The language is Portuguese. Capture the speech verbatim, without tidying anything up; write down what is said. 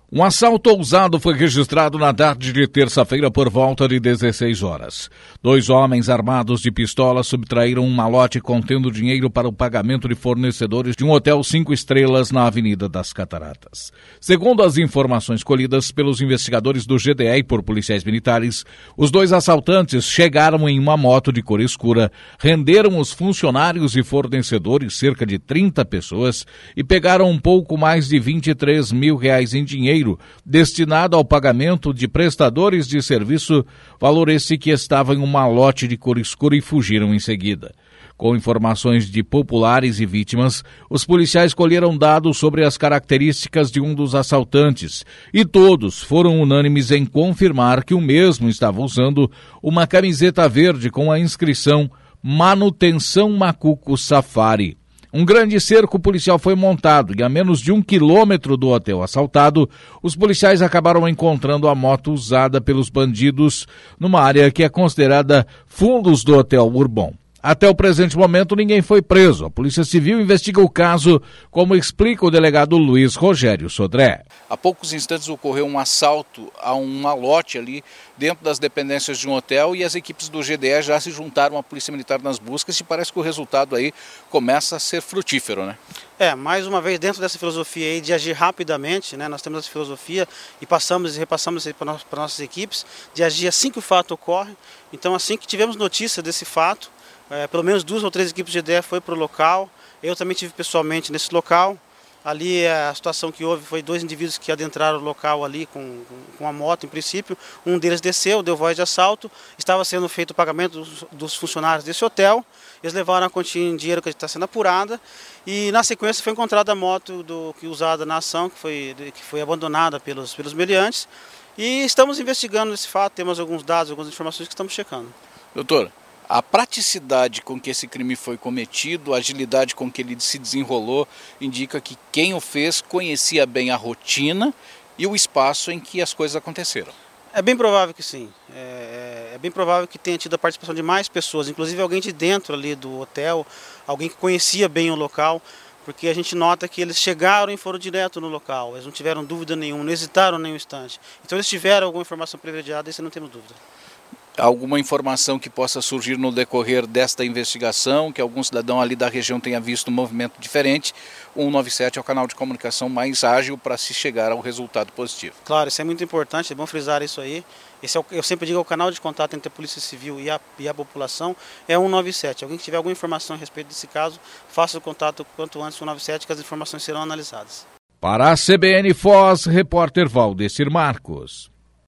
Um assalto ousado foi registrado na tarde de terça-feira por volta de dezesseis horas. Dois homens armados de pistola subtraíram um malote contendo dinheiro para o pagamento de fornecedores de um hotel cinco estrelas na Avenida das Cataratas. Segundo as informações colhidas pelos investigadores do G D E e por policiais militares, os dois assaltantes chegaram em uma moto de cor escura, renderam os funcionários e fornecedores, cerca de trinta pessoas, e pegaram um pouco mais de vinte e três mil reais em dinheiro destinado ao pagamento de prestadores de serviço, valor esse que estava em um malote de cor escura, e fugiram em seguida. Com informações de populares e vítimas, os policiais colheram dados sobre as características de um dos assaltantes e todos foram unânimes em confirmar que o mesmo estava usando uma camiseta verde com a inscrição Manutenção Macuco Safari. Um grande cerco policial foi montado e a menos de um quilômetro do hotel assaltado, os policiais acabaram encontrando a moto usada pelos bandidos numa área que é considerada fundos do Hotel Bourbon. Até o presente momento, ninguém foi preso. A Polícia Civil investiga o caso, como explica o delegado Luiz Rogério Sodré. Há poucos instantes ocorreu um assalto a um malote ali dentro das dependências de um hotel e as equipes do G D E já se juntaram à Polícia Militar nas buscas e parece que o resultado aí começa a ser frutífero, né? É, mais uma vez dentro dessa filosofia aí de agir rapidamente, né? Nós temos essa filosofia e passamos e repassamos isso para as nossas equipes, de agir assim que o fato ocorre. Então assim que tivemos notícia desse fato, É, pelo menos duas ou três equipes de G D E foi para o local. Eu também estive pessoalmente nesse local. Ali a situação que houve foi dois indivíduos que adentraram o local ali com, com a moto, em princípio. Um deles desceu, deu voz de assalto. Estava sendo feito o pagamento dos, dos funcionários desse hotel. Eles levaram a quantia em dinheiro que está sendo apurada. E na sequência foi encontrada a moto do, que usada na ação, que foi, que foi abandonada pelos, pelos meliantes. E estamos investigando esse fato, temos alguns dados, algumas informações que estamos checando. Doutor, a praticidade com que esse crime foi cometido, a agilidade com que ele se desenrolou, indica que quem o fez conhecia bem a rotina e o espaço em que as coisas aconteceram. É bem provável que sim. É, é bem provável que tenha tido a participação de mais pessoas, inclusive alguém de dentro ali do hotel, alguém que conhecia bem o local, porque a gente nota que eles chegaram e foram direto no local, eles não tiveram dúvida nenhuma, não hesitaram nem um instante. Então eles tiveram alguma informação privilegiada, isso não temos dúvida. Alguma informação que possa surgir no decorrer desta investigação, que algum cidadão ali da região tenha visto um movimento diferente, o cento e noventa e sete é o canal de comunicação mais ágil para se chegar ao resultado positivo. Claro, isso é muito importante, é bom frisar isso aí. Esse é o, eu sempre digo, é o canal de contato entre a Polícia Civil e a, e a população, é o cento e noventa e sete. Alguém que tiver alguma informação a respeito desse caso, faça o contato quanto antes com o cento e noventa e sete, que as informações serão analisadas. Para a C B N Foz, repórter Valdecir Marcos.